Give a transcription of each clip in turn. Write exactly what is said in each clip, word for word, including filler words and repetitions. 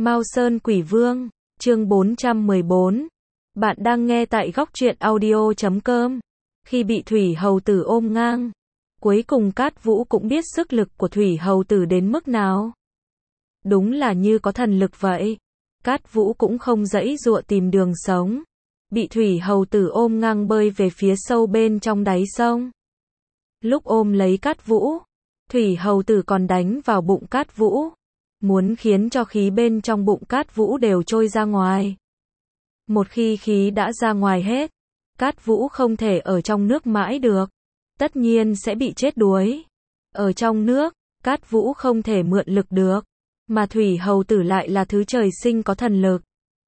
Mao Sơn Quỷ Vương, chương bốn trăm mười bốn. Bạn đang nghe tại góc truyện audio chấm com. Khi bị Thủy Hầu Tử ôm ngang, cuối cùng Cát Vũ cũng biết sức lực của Thủy Hầu Tử đến mức nào. Đúng là như có thần lực vậy. Cát Vũ cũng không giãy giụa tìm đường sống. Bị Thủy Hầu Tử ôm ngang bơi về phía sâu bên trong đáy sông. Lúc ôm lấy Cát Vũ, Thủy Hầu Tử còn đánh vào bụng Cát Vũ, muốn khiến cho khí bên trong bụng Cát Vũ đều trôi ra ngoài. Một khi khí đã ra ngoài hết, Cát Vũ không thể ở trong nước mãi được, tất nhiên sẽ bị chết đuối. Ở trong nước, Cát Vũ không thể mượn lực được, mà Thủy Hầu Tử lại là thứ trời sinh có thần lực.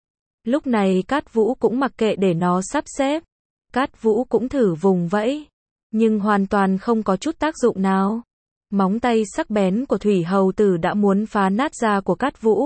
Lúc này Cát Vũ cũng mặc kệ để nó sắp xếp. Cát Vũ cũng thử vùng vẫy, nhưng hoàn toàn không có chút tác dụng nào. Móng tay sắc bén của Thủy Hầu Tử đã muốn phá nát da của Cát Vũ.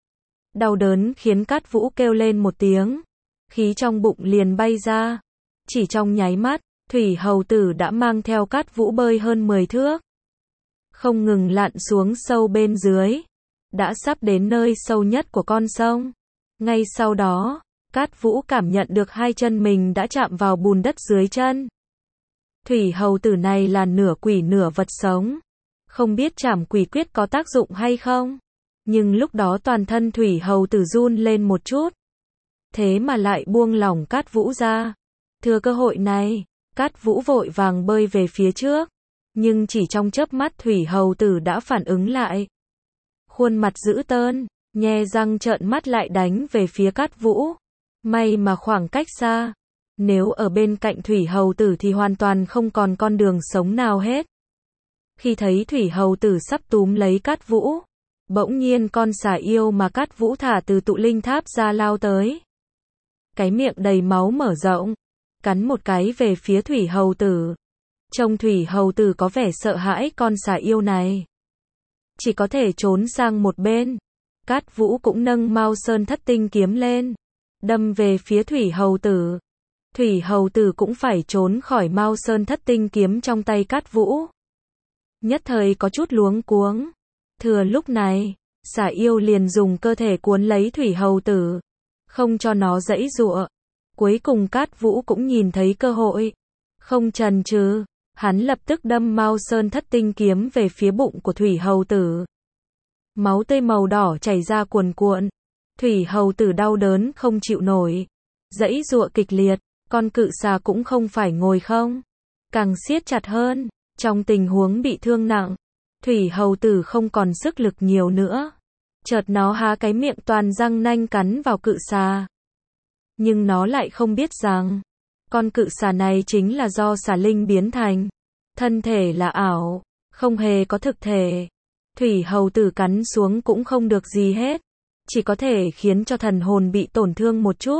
Đau đớn khiến Cát Vũ kêu lên một tiếng, khí trong bụng liền bay ra. Chỉ trong nháy mắt, Thủy Hầu Tử đã mang theo Cát Vũ bơi hơn mười thước, không ngừng lặn xuống sâu bên dưới, đã sắp đến nơi sâu nhất của con sông. Ngay sau đó, Cát Vũ cảm nhận được hai chân mình đã chạm vào bùn đất dưới chân. Thủy Hầu Tử này là nửa quỷ nửa vật sống, không biết trảm quỷ quyết có tác dụng hay không. Nhưng lúc đó toàn thân Thủy Hầu Tử run lên một chút, thế mà lại buông lỏng Cát Vũ ra. Thừa cơ hội này, Cát Vũ vội vàng bơi về phía trước, nhưng chỉ trong chớp mắt Thủy Hầu Tử đã phản ứng lại. Khuôn mặt dữ tợn, nhe răng trợn mắt lại đánh về phía Cát Vũ. May mà khoảng cách xa, nếu ở bên cạnh Thủy Hầu Tử thì hoàn toàn không còn con đường sống nào hết. Khi thấy Thủy Hầu Tử sắp túm lấy Cát Vũ, bỗng nhiên con xà yêu mà Cát Vũ thả từ tụ linh tháp ra lao tới. Cái miệng đầy máu mở rộng, cắn một cái về phía Thủy Hầu Tử. Trông Thủy Hầu Tử có vẻ sợ hãi con xà yêu này, chỉ có thể trốn sang một bên. Cát Vũ cũng nâng Mao Sơn Thất Tinh kiếm lên, đâm về phía Thủy Hầu Tử. Thủy Hầu Tử cũng phải trốn khỏi Mao Sơn Thất Tinh kiếm trong tay Cát Vũ. Nhất thời có chút luống cuống. Thừa lúc này, xà yêu liền dùng cơ thể cuốn lấy Thủy Hầu Tử, không cho nó giãy giụa. Cuối cùng Cát Vũ cũng nhìn thấy cơ hội, không chần chừ, hắn lập tức đâm Mao Sơn Thất Tinh kiếm về phía bụng của Thủy Hầu Tử. Máu tươi màu đỏ chảy ra cuồn cuộn. Thủy Hầu Tử đau đớn không chịu nổi, giãy giụa kịch liệt. Con cự xà cũng không phải ngồi không, càng siết chặt hơn. Trong tình huống bị thương nặng, Thủy Hầu Tử không còn sức lực nhiều nữa. Chợt nó há cái miệng toàn răng nanh cắn vào cự xà. Nhưng nó lại không biết rằng, con cự xà này chính là do xà linh biến thành. Thân thể là ảo, không hề có thực thể. Thủy Hầu Tử cắn xuống cũng không được gì hết, chỉ có thể khiến cho thần hồn bị tổn thương một chút.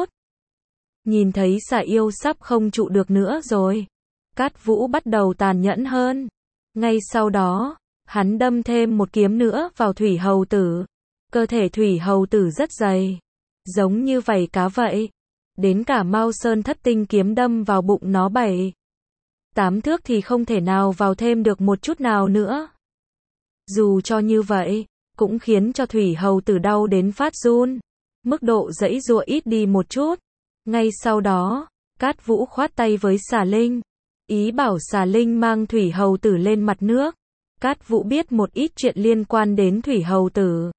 Nhìn thấy xà yêu sắp không trụ được nữa rồi, Cát Vũ bắt đầu tàn nhẫn hơn. Ngay sau đó, hắn đâm thêm một kiếm nữa vào Thủy Hầu Tử. Cơ thể Thủy Hầu Tử rất dày, giống như vảy cá vậy. Đến cả Mao Sơn Thất Tinh kiếm đâm vào bụng nó bảy tám thước thì không thể nào vào thêm được một chút nào nữa. Dù cho như vậy, cũng khiến cho Thủy Hầu Tử đau đến phát run. Mức độ giãy giụa ít đi một chút. Ngay sau đó, Cát Vũ khoát tay với xà linh, ý bảo xà linh mang Thủy Hầu Tử lên mặt nước. Cát Vũ biết một ít chuyện liên quan đến Thủy Hầu Tử.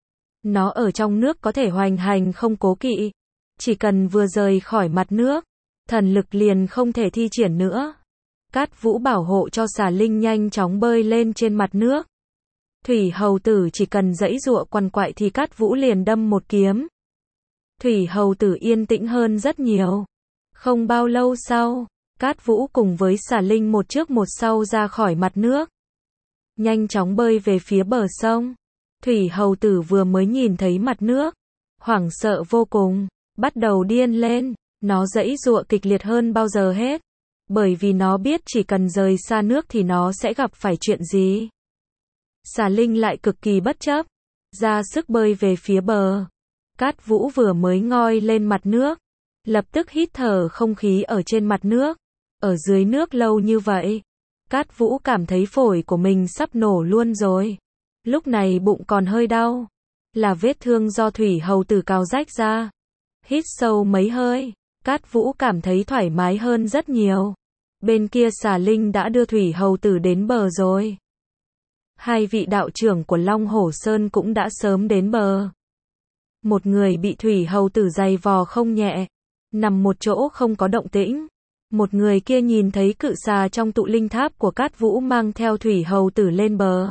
Nó ở trong nước có thể hoành hành không cố kỵ, chỉ cần vừa rời khỏi mặt nước, thần lực liền không thể thi triển nữa. Cát Vũ bảo hộ cho xà linh nhanh chóng bơi lên trên mặt nước. Thủy Hầu Tử chỉ cần giãy giụa quằn quại thì Cát Vũ liền đâm một kiếm. Thủy Hầu Tử yên tĩnh hơn rất nhiều. Không bao lâu sau, Cát Vũ cùng với xà linh một trước một sau ra khỏi mặt nước, nhanh chóng bơi về phía bờ sông. Thủy Hầu Tử vừa mới nhìn thấy mặt nước, hoảng sợ vô cùng, bắt đầu điên lên. Nó giãy giụa kịch liệt hơn bao giờ hết, bởi vì nó biết chỉ cần rời xa nước thì nó sẽ gặp phải chuyện gì. Xà linh lại cực kỳ bất chấp, ra sức bơi về phía bờ. Cát Vũ vừa mới ngoi lên mặt nước, lập tức hít thở không khí ở trên mặt nước. Ở dưới nước lâu như vậy, Cát Vũ cảm thấy phổi của mình sắp nổ luôn rồi. Lúc này bụng còn hơi đau, Là vết thương do thủy hầu tử cào rách ra. Hít sâu mấy hơi, Cát Vũ cảm thấy thoải mái hơn rất nhiều. Bên kia xà linh đã đưa thủy hầu tử đến bờ rồi. Hai vị đạo trưởng của Long Hổ Sơn cũng đã sớm đến bờ. Một người bị thủy hầu tử giày vò không nhẹ, nằm một chỗ không có động tĩnh. Một người kia nhìn thấy cự xà trong tụ linh tháp của Cát Vũ mang theo thủy hầu tử lên bờ.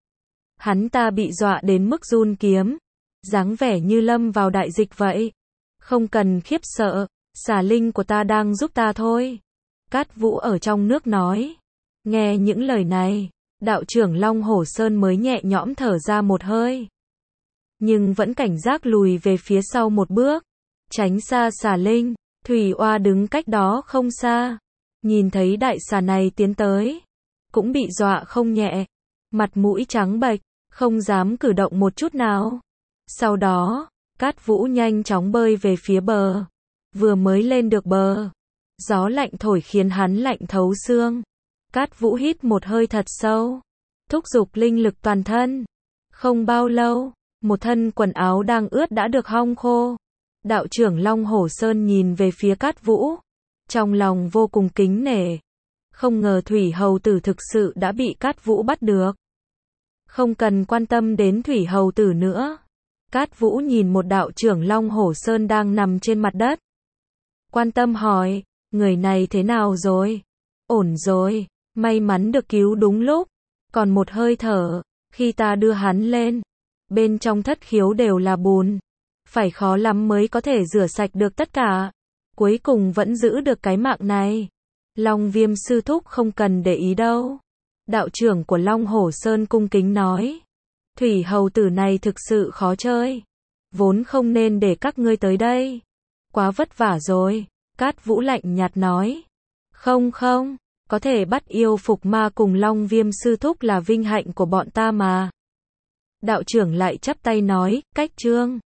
Hắn ta bị dọa đến mức run kiếm, dáng vẻ như lâm vào đại dịch vậy. Không cần khiếp sợ, xà linh của ta đang giúp ta thôi. Cát Vũ ở trong nước nói. Nghe những lời này, đạo trưởng Long Hổ Sơn mới nhẹ nhõm thở ra một hơi. Nhưng vẫn cảnh giác lùi về phía sau một bước, tránh xa xà linh. Thủy Oa đứng cách đó không xa, nhìn thấy đại xà này tiến tới, cũng bị dọa không nhẹ, mặt mũi trắng bệch, không dám cử động một chút nào. Sau đó, Cát Vũ nhanh chóng bơi về phía bờ. Vừa mới lên được bờ, gió lạnh thổi khiến hắn lạnh thấu xương. Cát Vũ hít một hơi thật sâu, thúc giục linh lực toàn thân. Không bao lâu, một thân quần áo đang ướt đã được hong khô. Đạo trưởng Long Hổ Sơn nhìn về phía Cát Vũ, trong lòng vô cùng kính nể. Không ngờ thủy hầu tử thực sự đã bị Cát Vũ bắt được. Không cần quan tâm đến thủy hầu tử nữa. Cát Vũ nhìn một đạo trưởng Long Hổ Sơn đang nằm trên mặt đất. Quan tâm hỏi, người này thế nào rồi? Ổn rồi, may mắn được cứu đúng lúc. Còn một hơi thở, khi ta đưa hắn lên, bên trong thất khiếu đều là bùn. Phải khó lắm mới có thể rửa sạch được tất cả. Cuối cùng vẫn giữ được cái mạng này. Long Viêm sư thúc không cần để ý đâu. Đạo trưởng của Long Hổ Sơn cung kính nói. Thủy hầu tử này thực sự khó chơi. Vốn không nên để các ngươi tới đây. Quá vất vả rồi. Cát Vũ lạnh nhạt nói. Không không, có thể bắt yêu phục ma cùng Long Viêm sư thúc là vinh hạnh của bọn ta mà. Đạo trưởng lại chắp tay nói, cách trương.